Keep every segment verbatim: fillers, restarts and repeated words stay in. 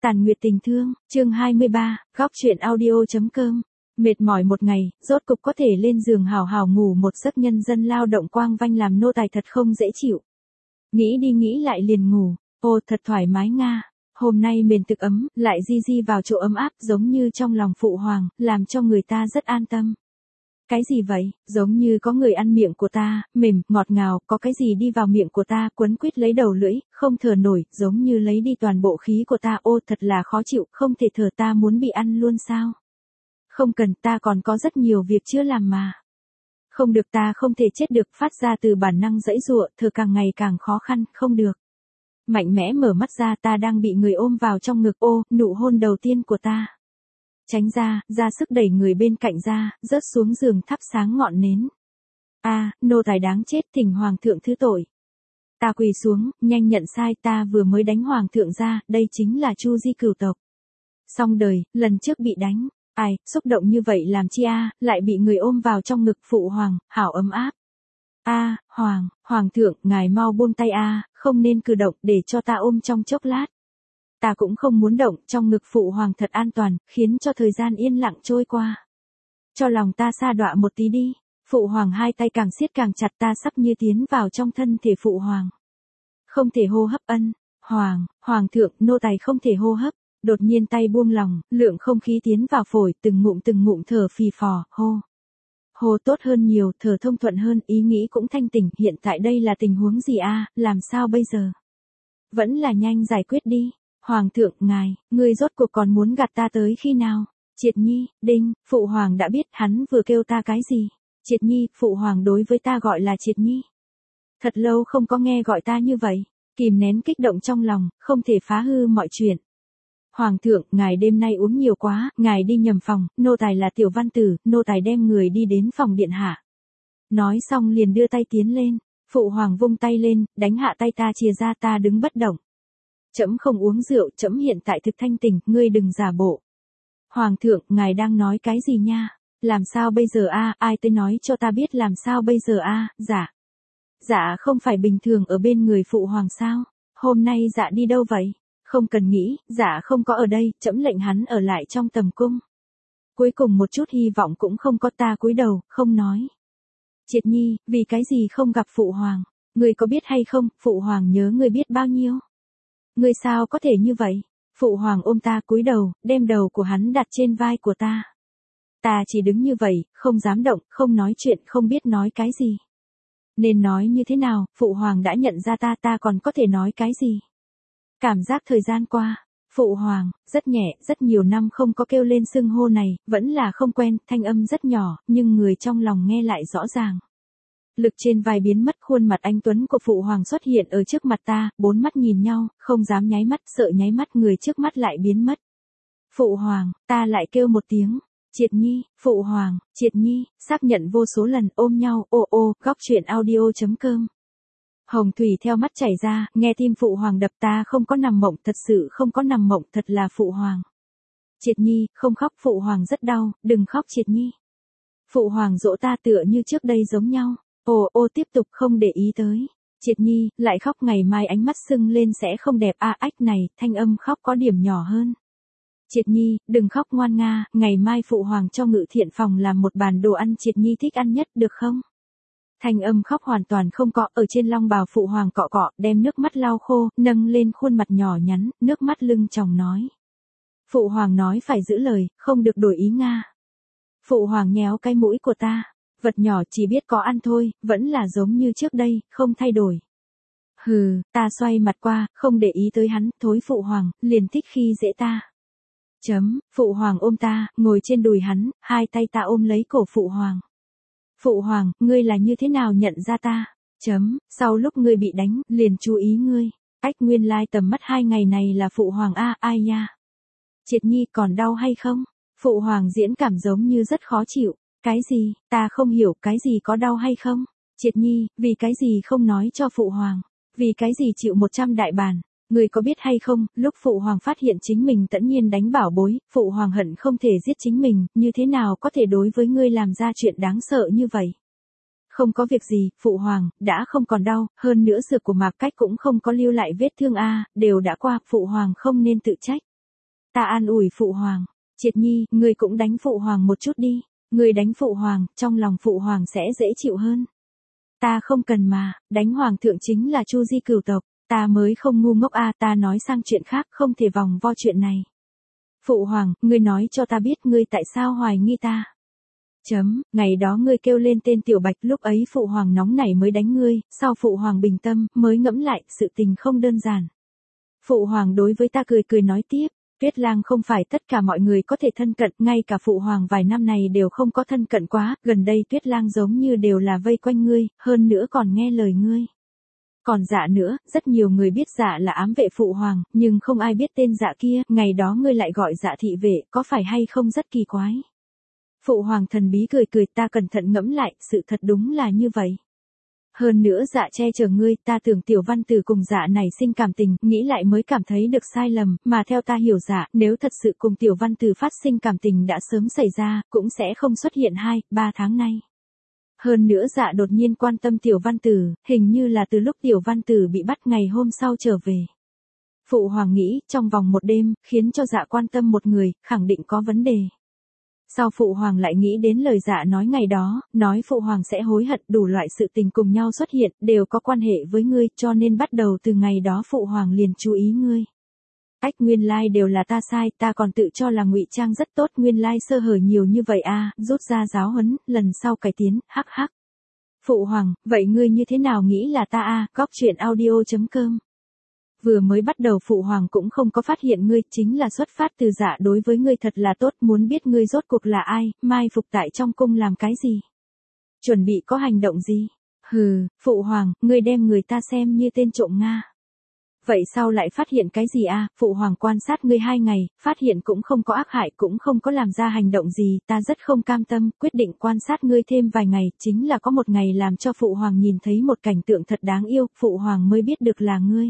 Tàn Nguyệt Tình Thương, chương hai mươi ba, góc truyện audio.com. Mệt mỏi một ngày, rốt cục có thể lên giường hào hào ngủ một giấc, nhân dân lao động quang vanh làm nô tài thật không dễ chịu. Nghĩ đi nghĩ lại liền ngủ, ô thật thoải mái nga. Hôm nay mền thực ấm, lại di di vào chỗ ấm áp giống như trong lòng phụ hoàng, làm cho người ta rất an tâm. Cái gì vậy, giống như có người ăn miệng của ta, mềm, ngọt ngào, có cái gì đi vào miệng của ta, quấn quýt lấy đầu lưỡi, không thở nổi, giống như lấy đi toàn bộ khí của ta, ô thật là khó chịu, không thể thở, ta muốn bị ăn luôn sao? Không cần, ta còn có rất nhiều việc chưa làm mà. Không được, ta không thể chết được, phát ra từ bản năng giãy giụa, thở càng ngày càng khó khăn, không được. Mạnh mẽ mở mắt ra, ta đang bị người ôm vào trong ngực, ô, nụ hôn đầu tiên của ta. Tránh ra, ra sức đẩy người bên cạnh ra, rớt xuống giường thắp sáng ngọn nến. A, à, nô tài đáng chết, thỉnh hoàng thượng thứ tội. Ta quỳ xuống, nhanh nhận sai, ta vừa mới đánh hoàng thượng ra, đây chính là Chu Di cửu tộc. Xong đời, lần trước bị đánh, ai, xúc động như vậy làm chi a, à, lại bị người ôm vào trong ngực phụ hoàng, hảo ấm áp. A, à, hoàng, hoàng thượng, ngài mau buông tay a, à, không nên cử động, để cho ta ôm trong chốc lát. Ta cũng không muốn động, trong ngực phụ hoàng thật an toàn, khiến cho thời gian yên lặng trôi qua. Cho lòng ta sa đọa một tí đi, phụ hoàng hai tay càng siết càng chặt, ta sắp như tiến vào trong thân thể phụ hoàng. Không thể hô hấp, ân, hoàng, hoàng thượng, nô tài không thể hô hấp, đột nhiên tay buông lòng, lượng không khí tiến vào phổi, từng ngụm từng ngụm thở phì phò, hô. Hô tốt hơn nhiều, thở thông thuận hơn, ý nghĩ cũng thanh tỉnh, hiện tại đây là tình huống gì a, à, làm sao bây giờ? Vẫn là nhanh giải quyết đi. Hoàng thượng, ngài, ngươi rốt cuộc còn muốn gạt ta tới khi nào? Triệt Nhi, đinh, phụ hoàng đã biết, hắn vừa kêu ta cái gì? Triệt Nhi, phụ hoàng đối với ta gọi là Triệt Nhi. Thật lâu không có nghe gọi ta như vậy, kìm nén kích động trong lòng, không thể phá hư mọi chuyện. Hoàng thượng, ngài đêm nay uống nhiều quá, ngài đi nhầm phòng, nô tài là tiểu văn tử, nô tài đem người đi đến phòng điện hạ. Nói xong liền đưa tay tiến lên, phụ hoàng vung tay lên, đánh hạ tay ta, chìa ra, ta đứng bất động. Trẫm không uống rượu, trẫm hiện tại thực thanh tỉnh, ngươi đừng giả bộ. Hoàng thượng, ngài đang nói cái gì nha? Làm sao bây giờ a, à? Ai tới nói cho ta biết làm sao bây giờ a, à? Dạ. Dạ không phải bình thường ở bên người phụ hoàng sao? Hôm nay dạ đi đâu vậy? Không cần nghĩ, dạ không có ở đây, trẫm lệnh hắn ở lại trong tầm cung. Cuối cùng một chút hy vọng cũng không có, ta cúi đầu, không nói. Triệt Nhi, vì cái gì không gặp phụ hoàng? Ngươi có biết hay không, phụ hoàng nhớ ngươi biết bao nhiêu? Ngươi sao có thể như vậy? Phụ hoàng ôm ta cúi đầu, đem đầu của hắn đặt trên vai của ta. Ta chỉ đứng như vậy, không dám động, không nói chuyện, không biết nói cái gì. Nên nói như thế nào, phụ hoàng đã nhận ra ta, ta còn có thể nói cái gì? Cảm giác thời gian qua, phụ hoàng, rất nhẹ, rất nhiều năm không có kêu lên xưng hô này, vẫn là không quen, thanh âm rất nhỏ, nhưng người trong lòng nghe lại rõ ràng. Lực trên vai biến mất, khuôn mặt anh tuấn của phụ hoàng xuất hiện ở trước mặt ta, bốn mắt nhìn nhau, không dám nháy mắt, sợ nháy mắt người trước mắt lại biến mất. Phụ hoàng, ta lại kêu một tiếng, Triệt Nhi, phụ hoàng, Triệt Nhi, xác nhận vô số lần, ôm nhau, ô ô, góc truyện audio.com. Hồng thủy theo mắt chảy ra, nghe tim phụ hoàng đập, ta không có nằm mộng, thật sự không có nằm mộng, thật là phụ hoàng. Triệt Nhi, không khóc, phụ hoàng rất đau, đừng khóc Triệt Nhi. Phụ hoàng dỗ ta tựa như trước đây giống nhau. Ồ ô tiếp tục không để ý tới. Triệt Nhi, lại khóc, ngày mai ánh mắt sưng lên sẽ không đẹp a, à, ách này, thanh âm khóc có điểm nhỏ hơn. Triệt Nhi, đừng khóc ngoan nga, ngày mai phụ hoàng cho ngự thiện phòng làm một bàn đồ ăn Triệt Nhi thích ăn nhất, được không? Thanh âm khóc hoàn toàn không có, ở trên long bào phụ hoàng cọ cọ, đem nước mắt lau khô, nâng lên khuôn mặt nhỏ nhắn, nước mắt lưng tròng nói. Phụ hoàng nói phải giữ lời, không được đổi ý nga. Phụ hoàng nhéo cái mũi của ta. Vật nhỏ chỉ biết có ăn thôi, vẫn là giống như trước đây, không thay đổi. Hừ, ta xoay mặt qua, không để ý tới hắn, thối phụ hoàng, liền thích khi dễ ta. Chấm, phụ hoàng ôm ta, ngồi trên đùi hắn, hai tay ta ôm lấy cổ phụ hoàng. Phụ hoàng, ngươi là như thế nào nhận ra ta? Chấm, sau lúc ngươi bị đánh, liền chú ý ngươi. Ách nguyên lai tầm mắt hai ngày này là phụ hoàng a, ai nha? Triệt Nhi còn đau hay không? Phụ hoàng diễn cảm giống như rất khó chịu. Cái gì, ta không hiểu, cái gì có đau hay không? Triệt Nhi, vì cái gì không nói cho phụ hoàng? Vì cái gì chịu một trăm đại bản? Người có biết hay không, lúc phụ hoàng phát hiện chính mình tẫn nhiên đánh bảo bối, phụ hoàng hận không thể giết chính mình, như thế nào có thể đối với ngươi làm ra chuyện đáng sợ như vậy? Không có việc gì, phụ hoàng, đã không còn đau, hơn nữa dược của Mạc Cách cũng không có lưu lại vết thương a, đều đã qua, phụ hoàng không nên tự trách. Ta an ủi phụ hoàng, Triệt Nhi, ngươi cũng đánh phụ hoàng một chút đi, ngươi đánh phụ hoàng, trong lòng phụ hoàng sẽ dễ chịu hơn. Ta không cần mà, đánh hoàng thượng chính là Chu Di cửu tộc, ta mới không ngu ngốc a, ta nói sang chuyện khác, không thể vòng vo chuyện này. Phụ hoàng, ngươi nói cho ta biết ngươi tại sao hoài nghi ta. Chấm, ngày đó ngươi kêu lên tên Tiểu Bạch, lúc ấy phụ hoàng nóng nảy mới đánh ngươi, sau phụ hoàng bình tâm, mới ngẫm lại, sự tình không đơn giản. Phụ hoàng đối với ta cười cười nói tiếp, Tuyết Lang không phải tất cả mọi người có thể thân cận, ngay cả phụ hoàng vài năm này đều không có thân cận quá, gần đây Tuyết Lang giống như đều là vây quanh ngươi, hơn nữa còn nghe lời ngươi. Còn Dạ nữa, rất nhiều người biết Dạ là ám vệ phụ hoàng, nhưng không ai biết tên Dạ kia, ngày đó ngươi lại gọi Dạ thị vệ, có phải hay không rất kỳ quái. Phụ hoàng thần bí cười cười, ta cẩn thận ngẫm lại, sự thật đúng là như vậy. Hơn nữa Dạ che chở ngươi, ta tưởng Tiểu Văn Tử cùng Dạ này sinh cảm tình, nghĩ lại mới cảm thấy được sai lầm, mà theo ta hiểu Dạ, nếu thật sự cùng Tiểu Văn Tử phát sinh cảm tình đã sớm xảy ra, cũng sẽ không xuất hiện hai, ba tháng nay. Hơn nữa Dạ đột nhiên quan tâm Tiểu Văn Tử, hình như là từ lúc Tiểu Văn Tử bị bắt ngày hôm sau trở về. Phụ hoàng nghĩ, trong vòng một đêm, khiến cho Dạ quan tâm một người, khẳng định có vấn đề. Sau phụ hoàng lại nghĩ đến lời Dạ nói ngày đó, nói phụ hoàng sẽ hối hận, đủ loại sự tình cùng nhau xuất hiện, đều có quan hệ với ngươi, cho nên bắt đầu từ ngày đó phụ hoàng liền chú ý ngươi. Ách, nguyên lai đều là ta sai, ta còn tự cho là ngụy trang rất tốt, nguyên lai sơ hở nhiều như vậy a, rút ra giáo huấn, lần sau cải tiến, hắc hắc. Phụ hoàng, vậy ngươi như thế nào nghĩ là ta a? Góc truyện audio chấm com. Vừa mới bắt đầu phụ hoàng cũng không có phát hiện ngươi, chính là xuất phát từ Dạ đối với ngươi thật là tốt, muốn biết ngươi rốt cuộc là ai, mai phục tại trong cung làm cái gì. Chuẩn bị có hành động gì? Hừ, phụ hoàng, ngươi đem người ta xem như tên trộm Nga. Vậy sao lại phát hiện cái gì a? Phụ hoàng quan sát ngươi hai ngày, phát hiện cũng không có ác hại, cũng không có làm ra hành động gì, ta rất không cam tâm, quyết định quan sát ngươi thêm vài ngày, chính là có một ngày làm cho phụ hoàng nhìn thấy một cảnh tượng thật đáng yêu, phụ hoàng mới biết được là ngươi.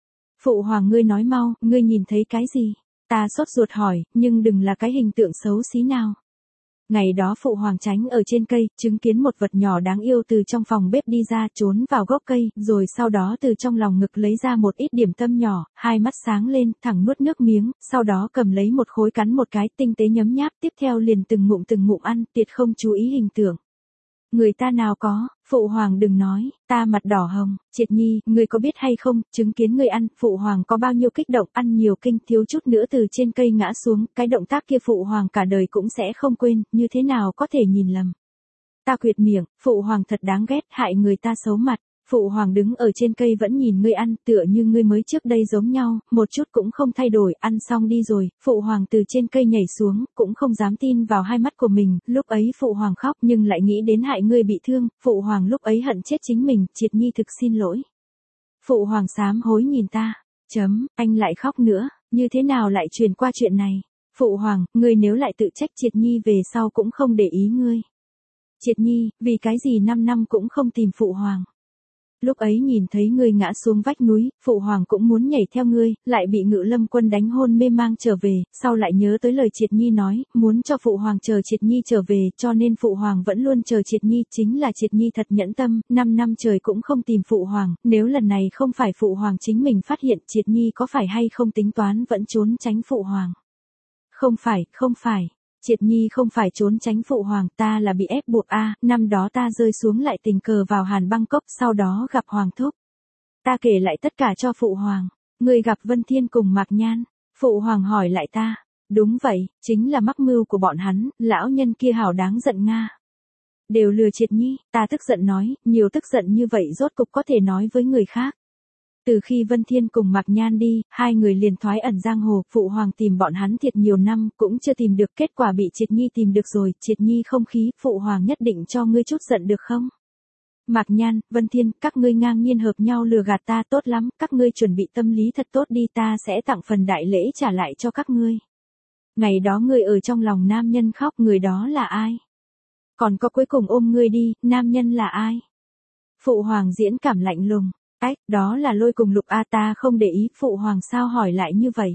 Phụ hoàng ngươi nói mau, ngươi nhìn thấy cái gì? Ta sốt ruột hỏi, nhưng đừng là cái hình tượng xấu xí nào. Ngày đó phụ hoàng tránh ở trên cây, chứng kiến một vật nhỏ đáng yêu từ trong phòng bếp đi ra, trốn vào gốc cây, rồi sau đó từ trong lòng ngực lấy ra một ít điểm tâm nhỏ, hai mắt sáng lên, thẳng nuốt nước miếng, sau đó cầm lấy một khối cắn một cái, tinh tế nhấm nháp, tiếp theo liền từng ngụm từng ngụm ăn, tiệt không chú ý hình tượng. Người ta nào có, phụ hoàng đừng nói, ta mặt đỏ hồng, Triệt Nhi, ngươi có biết hay không, chứng kiến ngươi ăn, phụ hoàng có bao nhiêu kích động, ăn nhiều kinh, thiếu chút nữa từ trên cây ngã xuống, cái động tác kia phụ hoàng cả đời cũng sẽ không quên, như thế nào có thể nhìn lầm. Ta quyệt miệng, phụ hoàng thật đáng ghét, hại người ta xấu mặt. Phụ hoàng đứng ở trên cây vẫn nhìn ngươi ăn, tựa như ngươi mới trước đây giống nhau, một chút cũng không thay đổi, ăn xong đi rồi, phụ hoàng từ trên cây nhảy xuống, cũng không dám tin vào hai mắt của mình, lúc ấy phụ hoàng khóc nhưng lại nghĩ đến hại ngươi bị thương, phụ hoàng lúc ấy hận chết chính mình, Triệt Nhi thực xin lỗi. Phụ hoàng sám hối nhìn ta, chấm, anh lại khóc nữa, như thế nào lại truyền qua chuyện này? Phụ hoàng, ngươi nếu lại tự trách Triệt Nhi về sau cũng không để ý ngươi. Triệt Nhi, vì cái gì năm năm cũng không tìm phụ hoàng. Lúc ấy nhìn thấy ngươi ngã xuống vách núi, phụ hoàng cũng muốn nhảy theo ngươi, lại bị Ngự Lâm Quân đánh hôn mê mang trở về, sau lại nhớ tới lời Triệt Nhi nói, muốn cho phụ hoàng chờ Triệt Nhi trở về, cho nên phụ hoàng vẫn luôn chờ Triệt Nhi, chính là Triệt Nhi thật nhẫn tâm, năm năm trời cũng không tìm phụ hoàng, nếu lần này không phải phụ hoàng chính mình phát hiện, Triệt Nhi có phải hay không tính toán vẫn trốn tránh phụ hoàng. Không phải, không phải. Triệt Nhi không phải trốn tránh phụ hoàng, ta là bị ép buộc a, năm đó ta rơi xuống lại tình cờ vào Hàn Băng Cốc, sau đó gặp hoàng thúc. Ta kể lại tất cả cho phụ hoàng, người gặp Vân Thiên cùng Mạc Nhan, phụ hoàng hỏi lại ta, đúng vậy, chính là mắc mưu của bọn hắn, lão nhân kia hảo đáng giận nga. Đều lừa Triệt Nhi, ta tức giận nói, nhiều tức giận như vậy rốt cục có thể nói với người khác. Từ khi Vân Thiên cùng Mạc Nhan đi, hai người liền thoái ẩn giang hồ, phụ hoàng tìm bọn hắn thiệt nhiều năm, cũng chưa tìm được, kết quả bị Triệt Nhi tìm được rồi, Triệt Nhi không khí, phụ hoàng nhất định cho ngươi chút giận được không? Mạc Nhan, Vân Thiên, các ngươi ngang nhiên hợp nhau lừa gạt ta, tốt lắm, các ngươi chuẩn bị tâm lý thật tốt đi, ta sẽ tặng phần đại lễ trả lại cho các ngươi. Ngày đó ngươi ở trong lòng nam nhân khóc, người đó là ai? Còn có cuối cùng ôm ngươi đi, nam nhân là ai? Phụ hoàng diễn cảm lạnh lùng. Ách, đó là Lôi cùng Lục a, ta không để ý, phụ hoàng sao hỏi lại như vậy.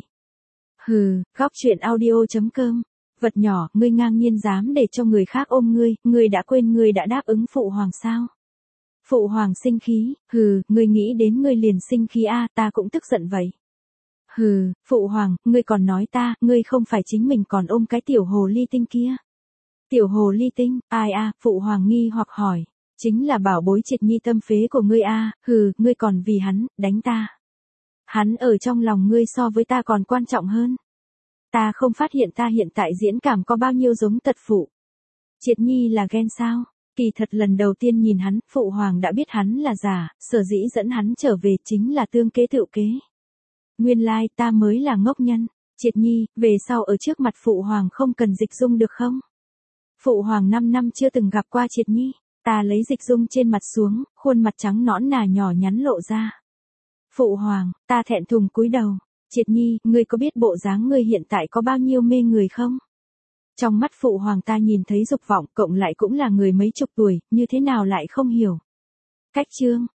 Hừ, góc truyện audio chấm com. Vật nhỏ, ngươi ngang nhiên dám để cho người khác ôm ngươi, ngươi đã quên ngươi đã đáp ứng phụ hoàng sao? Phụ hoàng sinh khí, hừ, ngươi nghĩ đến ngươi liền sinh khí a, ta cũng tức giận vậy. Hừ, phụ hoàng, ngươi còn nói ta, ngươi không phải chính mình còn ôm cái tiểu hồ ly tinh kia. Tiểu hồ ly tinh, ai a, phụ hoàng nghi hoặc hỏi. Chính là bảo bối Triệt Nhi tâm phế của ngươi a, hừ, ngươi còn vì hắn, đánh ta. Hắn ở trong lòng ngươi so với ta còn quan trọng hơn. Ta không phát hiện ta hiện tại diễn cảm có bao nhiêu giống tật phụ. Triệt Nhi là ghen sao? Kỳ thật lần đầu tiên nhìn hắn, phụ hoàng đã biết hắn là giả, sở dĩ dẫn hắn trở về chính là tương kế tự kế. Nguyên lai like, ta mới là ngốc nhân. Triệt Nhi, về sau ở trước mặt phụ hoàng không cần dịch dung được không? Phụ hoàng năm năm chưa từng gặp qua Triệt Nhi, ta lấy dịch dung trên mặt xuống, khuôn mặt trắng nõn nà nhỏ nhắn lộ ra. Phụ hoàng, ta thẹn thùng cúi đầu. Triệt Nhi, ngươi có biết bộ dáng ngươi hiện tại có bao nhiêu mê người không? Trong mắt phụ hoàng ta nhìn thấy dục vọng, cộng lại cũng là người mấy chục tuổi, như thế nào lại không hiểu. Cách chương,